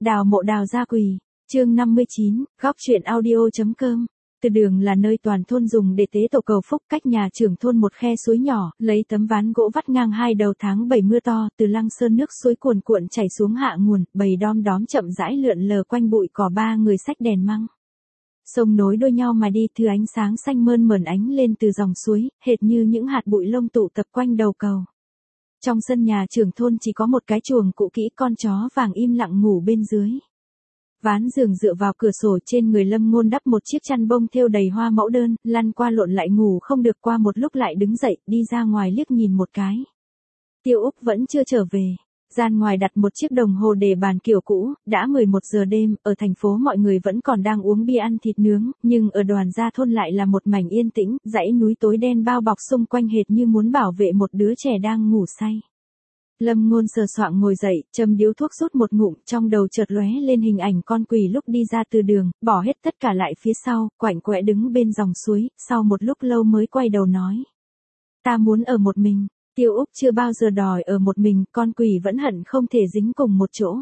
Đào mộ đào gia quỳ, chương 59, góc truyện audio.com. Từ đường là nơi toàn thôn dùng để tế tổ cầu phúc, cách nhà trưởng thôn một khe suối nhỏ, lấy tấm ván gỗ vắt ngang hai đầu tháng 7 mưa to, từ Lăng Sơn nước suối cuồn cuộn chảy xuống hạ nguồn, bầy đom đóm chậm rãi lượn lờ quanh bụi cỏ, ba người xách đèn măng. Sông nối đôi nhau mà đi, thứ ánh sáng xanh mơn mởn ánh lên từ dòng suối, hệt như những hạt bụi lông tụ tập quanh đầu cầu. Trong sân nhà trưởng thôn chỉ có một cái chuồng cũ kỹ, con chó vàng im lặng ngủ bên dưới. Ván giường dựa vào cửa sổ, trên người Lâm Ngôn đắp một chiếc chăn bông thêu đầy hoa mẫu đơn, lăn qua lộn lại ngủ không được, qua một lúc lại đứng dậy, đi ra ngoài liếc nhìn một cái. Tiêu Úc vẫn chưa trở về. Gian ngoài đặt một chiếc đồng hồ để bàn kiểu cũ, đã 11 giờ đêm, ở thành phố mọi người vẫn còn đang uống bia ăn thịt nướng, nhưng ở Đoàn Gia thôn lại là một mảnh yên tĩnh, dãy núi tối đen bao bọc xung quanh hệt như muốn bảo vệ một đứa trẻ đang ngủ say. Lâm Ngôn sờ soạng ngồi dậy, châm điếu thuốc rút một ngụm, trong đầu chợt lóe lên hình ảnh con quỷ lúc đi ra từ đường, bỏ hết tất cả lại phía sau, quạnh quẽ đứng bên dòng suối, sau một lúc lâu mới quay đầu nói. Ta muốn ở một mình. Tiêu Úc chưa bao giờ đòi ở một mình, con quỷ vẫn hận không thể dính cùng một chỗ.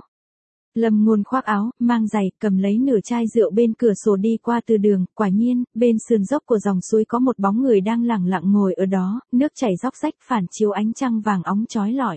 Lâm Ngôn khoác áo, mang giày, cầm lấy nửa chai rượu bên cửa sổ đi qua từ đường, quả nhiên, bên sườn dốc của dòng suối có một bóng người đang lẳng lặng ngồi ở đó, nước chảy róc rách phản chiếu ánh trăng vàng óng chói lọi.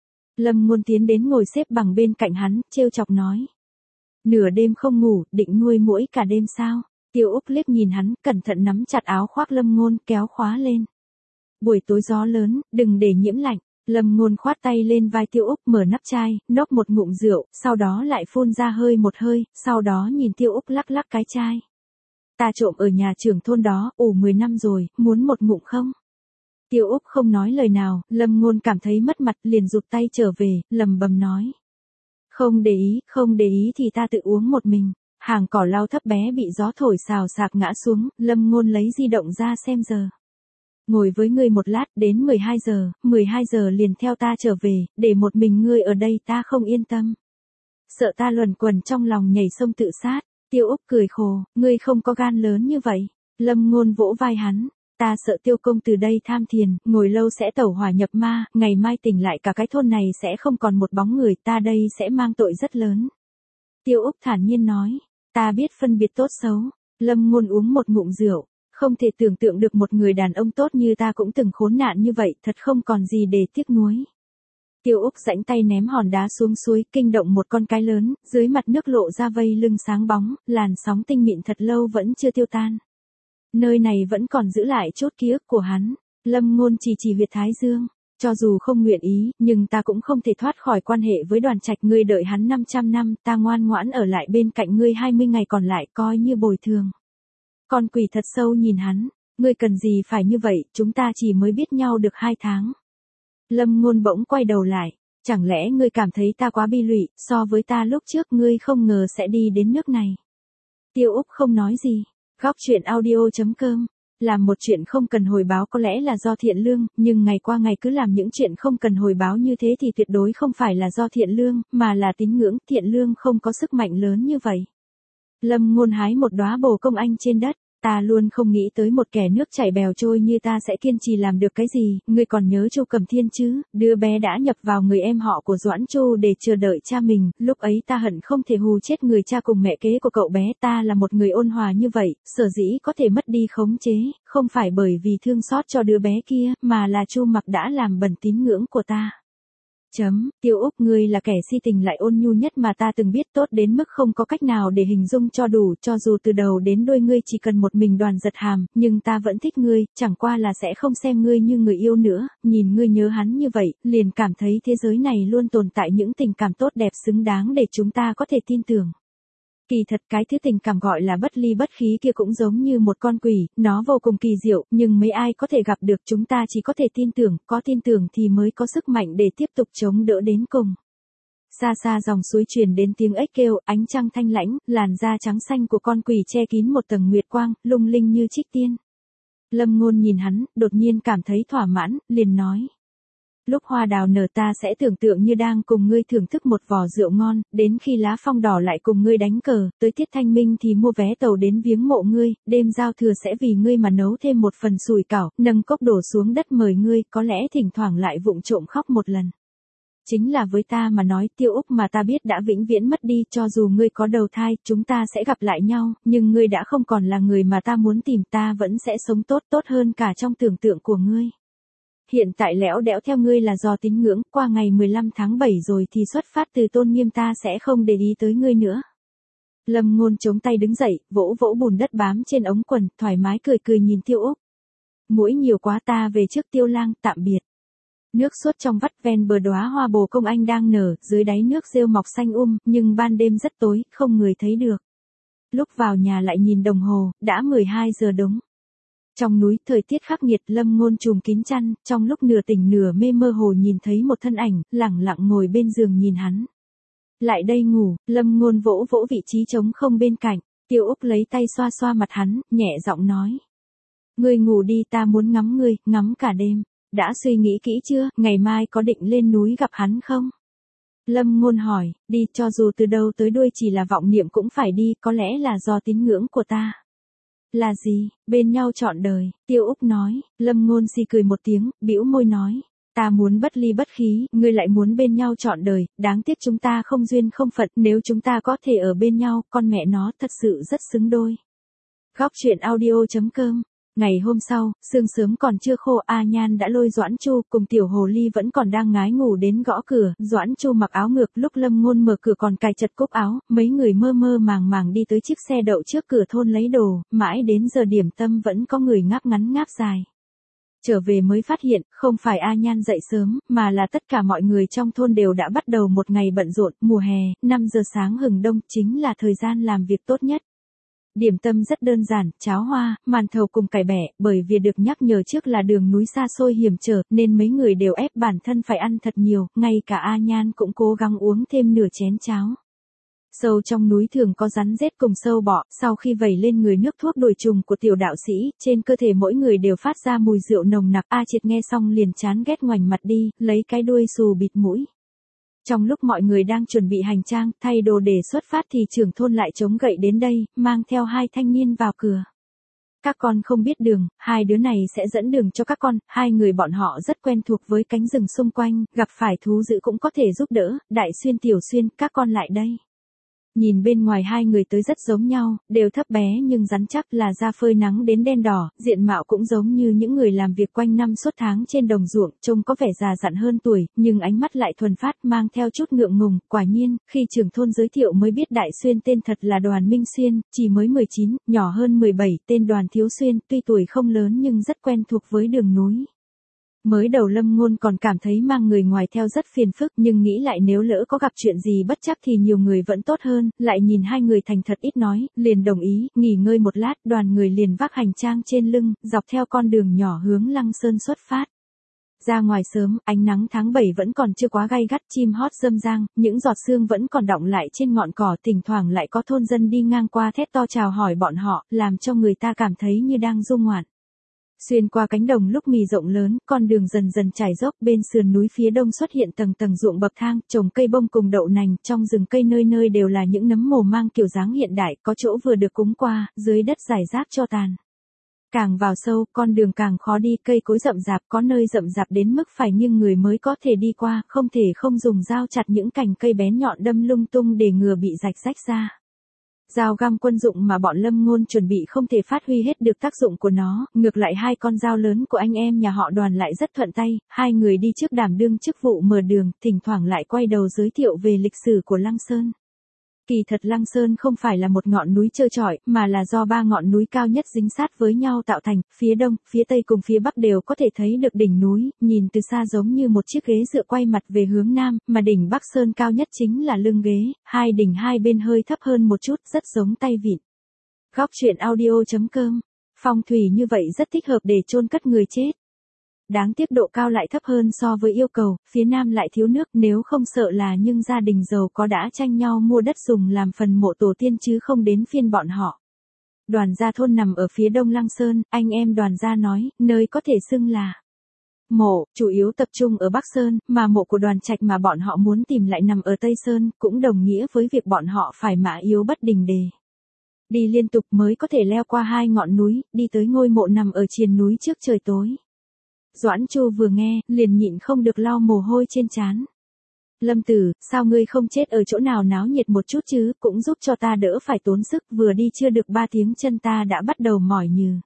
Lâm Ngôn tiến đến ngồi xếp bằng bên cạnh hắn, trêu chọc nói. Nửa đêm không ngủ, định nuôi muỗi cả đêm sao? Tiêu Úc liếc nhìn hắn, cẩn thận nắm chặt áo khoác Lâm Ngôn, kéo khóa lên. Buổi tối gió lớn, đừng để nhiễm lạnh. Lâm Ngôn khoát tay lên vai Tiêu Úc, mở nắp chai, nốc một ngụm rượu, sau đó lại phun ra hơi một hơi, sau đó nhìn Tiêu Úc lắc lắc cái chai. Ta trộm ở nhà trưởng thôn đó, ủ 10 năm rồi, muốn một ngụm không? Tiêu Úc không nói lời nào, Lâm Ngôn cảm thấy mất mặt, liền rụt tay trở về, lầm bầm nói. Không để ý thì ta tự uống một mình. Hàng cỏ lau thấp bé bị gió thổi xào xạc ngã xuống, Lâm Ngôn lấy di động ra xem giờ. Ngồi với ngươi một lát, đến 12 giờ liền theo ta trở về, để một mình ngươi ở đây ta không yên tâm. Sợ ta luẩn quẩn trong lòng nhảy sông tự sát. Tiêu Úc cười khổ, ngươi không có gan lớn như vậy. Lâm Ngôn vỗ vai hắn. Ta sợ Tiêu công từ đây tham thiền, ngồi lâu sẽ tẩu hỏa nhập ma, ngày mai tỉnh lại cả cái thôn này sẽ không còn một bóng người, ta đây sẽ mang tội rất lớn. Tiêu Úc thản nhiên nói, ta biết phân biệt tốt xấu. Lâm Ngôn uống một ngụm rượu, không thể tưởng tượng được một người đàn ông tốt như ta cũng từng khốn nạn như vậy, thật không còn gì để tiếc nuối. Tiêu Úc rãnh tay ném hòn đá xuống suối, kinh động một con cái lớn, dưới mặt nước lộ ra vây lưng sáng bóng, làn sóng tinh mịn thật lâu vẫn chưa tiêu tan. Nơi này vẫn còn giữ lại chút ký ức của hắn. Lâm Ngôn chỉ huyệt thái dương. Cho dù không nguyện ý, nhưng ta cũng không thể thoát khỏi quan hệ với Đoàn Trạch. Ngươi đợi hắn 500 năm, ta ngoan ngoãn ở lại bên cạnh ngươi 20 ngày còn lại coi như bồi thường. Con quỷ thật sâu nhìn hắn. Ngươi cần gì phải như vậy, chúng ta chỉ mới biết nhau được 2 tháng. Lâm Ngôn bỗng quay đầu lại. Chẳng lẽ ngươi cảm thấy ta quá bi lụy, so với ta lúc trước ngươi không ngờ sẽ đi đến nước này. Tiêu Úc không nói gì. Góc truyện audio.com. Làm một chuyện không cần hồi báo có lẽ là do thiện lương, nhưng ngày qua ngày cứ làm những chuyện không cần hồi báo như thế thì tuyệt đối không phải là do thiện lương, mà là tín ngưỡng. Thiện lương không có sức mạnh lớn như vậy. Lâm Ngôn hái một đóa bồ công anh trên đất. Ta luôn không nghĩ tới một kẻ nước chảy bèo trôi như ta sẽ kiên trì làm được cái gì. Ngươi còn nhớ Chu Cầm Thiên chứ? Đứa bé đã nhập vào người em họ của Doãn Chu để chờ đợi cha mình. Lúc ấy ta hận không thể hù chết người cha cùng mẹ kế của cậu bé. Ta là một người ôn hòa như vậy, sở dĩ có thể mất đi khống chế, không phải bởi vì thương xót cho đứa bé kia, mà là Chu Mặc đã làm bẩn tín ngưỡng của ta. Tiêu Úc, ngươi là kẻ si tình lại ôn nhu nhất mà ta từng biết, tốt đến mức không có cách nào để hình dung cho đủ. Cho dù từ đầu đến đuôi ngươi chỉ cần một mình Đoàn Giật Hàm, nhưng ta vẫn thích ngươi, chẳng qua là sẽ không xem ngươi như người yêu nữa. Nhìn ngươi nhớ hắn như vậy, liền cảm thấy thế giới này luôn tồn tại những tình cảm tốt đẹp xứng đáng để chúng ta có thể tin tưởng. Kỳ thật cái thứ tình cảm gọi là bất ly bất khí kia cũng giống như một con quỷ, nó vô cùng kỳ diệu, nhưng mấy ai có thể gặp được, chúng ta chỉ có thể tin tưởng, có tin tưởng thì mới có sức mạnh để tiếp tục chống đỡ đến cùng. Xa xa dòng suối truyền đến tiếng ếch kêu, ánh trăng thanh lãnh, làn da trắng xanh của con quỷ che kín một tầng nguyệt quang, lung linh như trích tiên. Lâm Ngôn nhìn hắn, đột nhiên cảm thấy thỏa mãn, liền nói. Lúc hoa đào nở ta sẽ tưởng tượng như đang cùng ngươi thưởng thức một vò rượu ngon, đến khi lá phong đỏ lại cùng ngươi đánh cờ, tới tiết thanh minh thì mua vé tàu đến viếng mộ ngươi, đêm giao thừa sẽ vì ngươi mà nấu thêm một phần sủi cảo, nâng cốc đổ xuống đất mời ngươi, có lẽ thỉnh thoảng lại vụng trộm khóc một lần. Chính là với ta mà nói Tiêu Úc mà ta biết đã vĩnh viễn mất đi, cho dù ngươi có đầu thai, chúng ta sẽ gặp lại nhau, nhưng ngươi đã không còn là người mà ta muốn tìm, ta vẫn sẽ sống tốt hơn cả trong tưởng tượng của ngươi. Hiện tại lẽo đẽo theo ngươi là do tín ngưỡng, qua ngày 15 tháng 7 rồi thì xuất phát từ tôn nghiêm ta sẽ không để ý tới ngươi nữa. Lâm Ngôn chống tay đứng dậy, vỗ vỗ bùn đất bám trên ống quần, thoải mái cười nhìn Tiêu Úc. Muỗi nhiều quá, ta về trước Tiêu lang, tạm biệt. Nước suốt trong vắt ven bờ đóa hoa bồ công anh đang nở, dưới đáy nước rêu mọc xanh nhưng ban đêm rất tối, không người thấy được. Lúc vào nhà lại nhìn đồng hồ, đã 12 giờ đúng. Trong núi thời tiết khắc nghiệt, Lâm Ngôn trùm kín chăn, trong lúc nửa tỉnh nửa mê mơ hồ nhìn thấy một thân ảnh, lẳng lặng ngồi bên giường nhìn hắn. Lại đây ngủ, Lâm Ngôn vỗ vỗ vị trí trống không bên cạnh, Tiêu Úc lấy tay xoa xoa mặt hắn, nhẹ giọng nói. Ngươi ngủ đi, ta muốn ngắm ngươi, ngắm cả đêm. Đã suy nghĩ kỹ chưa, ngày mai có định lên núi gặp hắn không? Lâm Ngôn hỏi, đi, cho dù từ đầu tới đuôi chỉ là vọng niệm cũng phải đi, có lẽ là do tín ngưỡng của ta. Là gì, bên nhau trọn đời, Tiêu Úc nói. Lâm Ngôn si cười một tiếng, bĩu môi nói. Ta muốn bất ly bất khí, ngươi lại muốn bên nhau trọn đời, đáng tiếc chúng ta không duyên không phận, nếu chúng ta có thể ở bên nhau, con mẹ nó thật sự rất xứng đôi. Góc truyện audio.com. Ngày hôm sau, sương sớm còn chưa khô, A Nhan đã lôi Doãn Chu cùng Tiểu Hồ Ly vẫn còn đang ngái ngủ đến gõ cửa. Doãn Chu mặc áo ngược, lúc Lâm Ngôn mở cửa còn cài chật cúc áo, mấy người mơ màng đi tới chiếc xe đậu trước cửa thôn lấy đồ, mãi đến giờ điểm tâm vẫn có người ngáp ngắn ngáp dài. Trở về mới phát hiện, không phải A Nhan dậy sớm, mà là tất cả mọi người trong thôn đều đã bắt đầu một ngày bận rộn. Mùa hè, 5 giờ sáng hừng đông chính là thời gian làm việc tốt nhất. Điểm tâm rất đơn giản, cháo hoa, màn thầu cùng cải bẹ, bởi vì được nhắc nhở trước là đường núi xa xôi hiểm trở, nên mấy người đều ép bản thân phải ăn thật nhiều, ngay cả A Nhan cũng cố gắng uống thêm nửa chén cháo. Sâu trong núi thường có rắn rết cùng sâu bọ, sau khi vẩy lên người nước thuốc đuổi trùng của tiểu đạo sĩ, trên cơ thể mỗi người đều phát ra mùi rượu nồng nặc. A Triệt nghe xong liền chán ghét ngoảnh mặt đi, lấy cái đuôi xù bịt mũi. Trong lúc mọi người đang chuẩn bị hành trang, thay đồ để xuất phát thì trưởng thôn lại chống gậy đến đây, mang theo 2 thanh niên vào cửa. Các con không biết đường, 2 đứa này sẽ dẫn đường cho các con, 2 người bọn họ rất quen thuộc với cánh rừng xung quanh, gặp phải thú dữ cũng có thể giúp đỡ. Đại Xuyên Tiểu Xuyên, các con lại đây. Nhìn bên ngoài 2 người tới rất giống nhau, đều thấp bé nhưng rắn chắc, là da phơi nắng đến đen đỏ, diện mạo cũng giống như những người làm việc quanh năm suốt tháng trên đồng ruộng, trông có vẻ già dặn hơn tuổi, nhưng ánh mắt lại thuần phát, mang theo chút ngượng ngùng. Quả nhiên, khi trưởng thôn giới thiệu mới biết Đại Xuyên tên thật là Đoàn Minh Xuyên, chỉ mới 19, nhỏ hơn 17, tên Đoàn Thiếu Xuyên, tuy tuổi không lớn nhưng rất quen thuộc với đường núi. Mới đầu Lâm Ngôn còn cảm thấy mang người ngoài theo rất phiền phức, nhưng nghĩ lại nếu lỡ có gặp chuyện gì bất trắc thì nhiều người vẫn tốt hơn, lại nhìn 2 người thành thật ít nói, liền đồng ý. Nghỉ ngơi một lát, đoàn người liền vác hành trang trên lưng, dọc theo con đường nhỏ hướng Lăng Sơn xuất phát. Ra ngoài sớm, ánh nắng tháng 7 vẫn còn chưa quá gay gắt, chim hót râm rang, những giọt sương vẫn còn đọng lại trên ngọn cỏ, thỉnh thoảng lại có thôn dân đi ngang qua thét to chào hỏi bọn họ, làm cho người ta cảm thấy như đang du ngoạn. Xuyên qua cánh đồng lúc mì rộng lớn, con đường dần dần trải dốc, bên sườn núi phía đông xuất hiện tầng ruộng bậc thang, trồng cây bông cùng đậu nành, trong rừng cây nơi nơi đều là những nấm mồ mang kiểu dáng hiện đại, có chỗ vừa được cúng qua, dưới đất rải rác tro tàn. Càng vào sâu, con đường càng khó đi, cây cối rậm rạp, có nơi rậm rạp đến mức phải nghiêng người mới có thể đi qua, không thể không dùng dao chặt những cành cây bén nhọn đâm lung tung để ngừa bị rạch rách ra. Dao găm quân dụng mà bọn Lâm Ngôn chuẩn bị không thể phát huy hết được tác dụng của nó, ngược lại 2 con dao lớn của anh em nhà họ Đoàn lại rất thuận tay. 2 người đi trước đảm đương chức vụ mở đường, thỉnh thoảng lại quay đầu giới thiệu về lịch sử của Lăng Sơn. Kỳ thật Lăng Sơn không phải là một ngọn núi trơ trọi, mà là do 3 ngọn núi cao nhất dính sát với nhau tạo thành, phía đông, phía tây cùng phía bắc đều có thể thấy được đỉnh núi, nhìn từ xa giống như một chiếc ghế dựa quay mặt về hướng nam, mà đỉnh Bắc Sơn cao nhất chính là lưng ghế, 2 đỉnh hai bên hơi thấp hơn một chút, rất giống tay vịn. Góc truyện audio.com. Phong thủy như vậy rất thích hợp để chôn cất người chết. Đáng tiếc độ cao lại thấp hơn so với yêu cầu, phía nam lại thiếu nước, nếu không sợ là nhưng gia đình giàu có đã tranh nhau mua đất dùng làm phần mộ tổ tiên chứ không đến phiên bọn họ. Đoàn gia thôn nằm ở phía đông Lăng Sơn, anh em Đoàn gia nói, nơi có thể xưng là mộ, chủ yếu tập trung ở Bắc Sơn, mà mộ của Đoàn Trạch mà bọn họ muốn tìm lại nằm ở Tây Sơn, cũng đồng nghĩa với việc bọn họ phải mã yếu bất đình đề. Đi liên tục mới có thể leo qua 2 ngọn núi, đi tới ngôi mộ nằm ở triền núi trước trời tối. Doãn Chu vừa nghe, liền nhịn không được lau mồ hôi trên trán. Lâm Tử, sao ngươi không chết ở chỗ nào náo nhiệt một chút chứ, cũng giúp cho ta đỡ phải tốn sức, vừa đi chưa được 3 tiếng chân ta đã bắt đầu mỏi nhừ.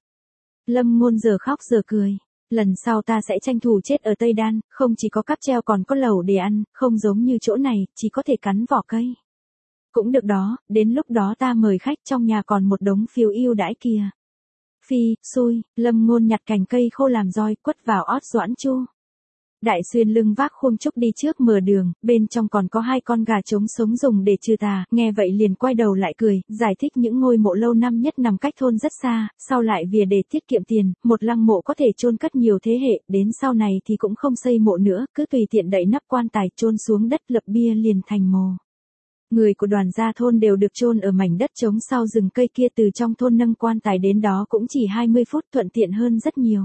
Lâm Ngôn giờ khóc giờ cười. Lần sau ta sẽ tranh thủ chết ở Tây Đan, không chỉ có cáp treo còn có lẩu để ăn, không giống như chỗ này, chỉ có thể cắn vỏ cây. Cũng được đó, đến lúc đó ta mời khách, trong nhà còn một đống phiếu ưu đãi kìa. Phi, xui, Lâm Ngôn nhặt cành cây khô làm roi, quất vào ót Doãn Chu. Đại Xuyên lưng vác khuôn trúc đi trước mở đường, bên trong còn có 2 con gà trống sống dùng để trừ tà, nghe vậy liền quay đầu lại cười, giải thích những ngôi mộ lâu năm nhất nằm cách thôn rất xa, sau lại vì để tiết kiệm tiền, một lăng mộ có thể chôn cất nhiều thế hệ, đến sau này thì cũng không xây mộ nữa, cứ tùy tiện đậy nắp quan tài chôn xuống đất lập bia liền thành mồ. Người của đoàn gia thôn đều được chôn ở mảnh đất trống sau rừng cây kia, từ trong thôn nâng quan tài đến đó cũng chỉ 20 phút, thuận tiện hơn rất nhiều.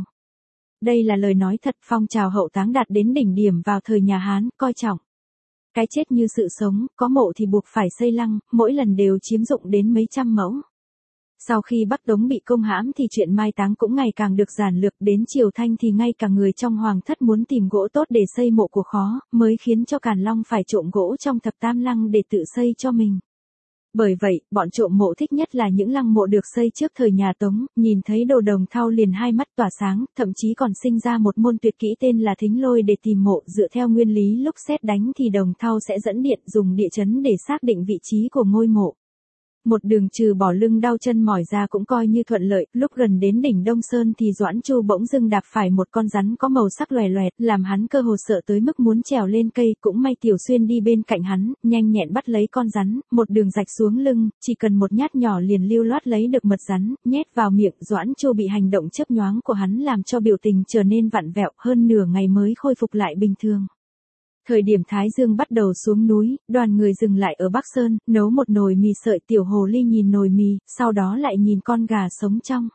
Đây là lời nói thật, phong trào hậu táng đạt đến đỉnh điểm vào thời nhà Hán, coi trọng cái chết như sự sống, có mộ thì buộc phải xây lăng, mỗi lần đều chiếm dụng đến mấy trăm mẫu. Sau khi Bắc Tống bị công hãm thì chuyện mai táng cũng ngày càng được giản lược, đến triều Thanh thì ngay cả người trong hoàng thất muốn tìm gỗ tốt để xây mộ của khó, mới khiến cho Càn Long phải trộm gỗ trong thập tam lăng để tự xây cho mình. Bởi vậy, bọn trộm mộ thích nhất là những lăng mộ được xây trước thời nhà Tống, nhìn thấy đồ Đồng Thau liền hai mắt tỏa sáng, thậm chí còn sinh ra một môn tuyệt kỹ tên là thính lôi để tìm mộ, dựa theo nguyên lý lúc sét đánh thì Đồng Thau sẽ dẫn điện, dùng địa chấn để xác định vị trí của ngôi mộ. Một đường trừ bỏ lưng đau chân mỏi ra cũng coi như thuận lợi, lúc gần đến đỉnh Đông Sơn thì Doãn Chu bỗng dưng đạp phải một con rắn có màu sắc loè loẹt, làm hắn cơ hồ sợ tới mức muốn trèo lên cây, cũng may Tiểu Xuyên đi bên cạnh hắn, nhanh nhẹn bắt lấy con rắn, một đường rạch xuống lưng, chỉ cần một nhát nhỏ liền lưu loát lấy được mật rắn, nhét vào miệng. Doãn Chu bị hành động chớp nhoáng của hắn làm cho biểu tình trở nên vặn vẹo, hơn nửa ngày mới khôi phục lại bình thường. Thời điểm Thái Dương bắt đầu xuống núi, đoàn người dừng lại ở Bắc Sơn, nấu một nồi mì sợi. Tiểu hồ ly nhìn nồi mì, sau đó lại nhìn con gà sống trong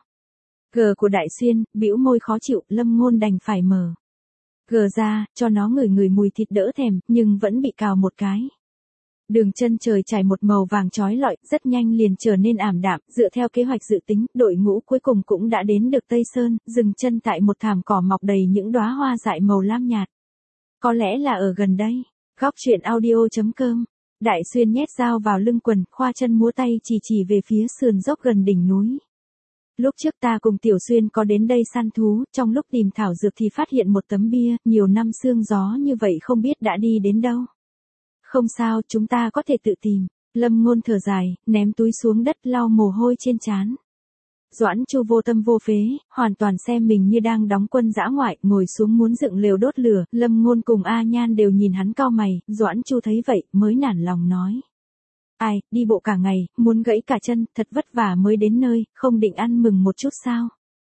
gờ của Đại Xuyên, bĩu môi khó chịu. Lâm Ngôn đành phải mở gờ ra, cho nó ngửi mùi thịt đỡ thèm, nhưng vẫn bị cào một cái. Đường chân trời trải một màu vàng chói lọi, rất nhanh liền trở nên ảm đạm. Dựa theo kế hoạch dự tính, đội ngũ cuối cùng cũng đã đến được Tây Sơn, dừng chân tại một thảm cỏ mọc đầy những đóa hoa dại màu lam nhạt. Có lẽ là ở gần đây. Góc truyện audio.com. Đại Xuyên nhét dao vào lưng quần, khoa chân múa tay chỉ về phía sườn dốc gần đỉnh núi. Lúc trước ta cùng Tiểu Xuyên có đến đây săn thú, trong lúc tìm thảo dược thì phát hiện một tấm bia, nhiều năm sương gió như vậy không biết đã đi đến đâu. Không sao, chúng ta có thể tự tìm. Lâm Ngôn thở dài, ném túi xuống đất lau mồ hôi trên trán. Doãn Chu vô tâm vô phế, hoàn toàn xem mình như đang đóng quân dã ngoại, ngồi xuống muốn dựng lều đốt lửa. Lâm Ngôn cùng A Nhan đều nhìn hắn cau mày, Doãn Chu thấy vậy, mới nản lòng nói. Ai, đi bộ cả ngày, muốn gãy cả chân, thật vất vả mới đến nơi, không định ăn mừng một chút sao?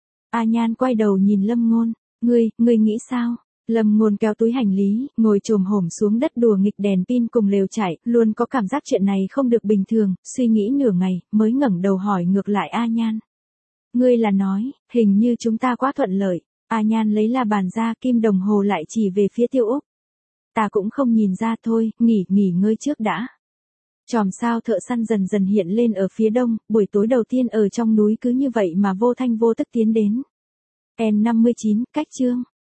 A Nhan quay đầu nhìn Lâm Ngôn, ngươi nghĩ sao? Lâm Ngôn kéo túi hành lý, ngồi chồm hổm xuống đất đùa nghịch đèn pin cùng lều trải, luôn có cảm giác chuyện này không được bình thường, suy nghĩ nửa ngày, mới ngẩng đầu hỏi ngược lại A Nhan. Ngươi là nói, hình như chúng ta quá thuận lợi. A Nhan lấy la bàn ra, kim đồng hồ lại chỉ về phía Tiêu Úc. Ta cũng không nhìn ra thôi, nghỉ ngơi trước đã. Chòm sao thợ săn dần dần hiện lên ở phía đông, buổi tối đầu tiên ở trong núi cứ như vậy mà vô thanh vô tức tiến đến. N59, cách chương.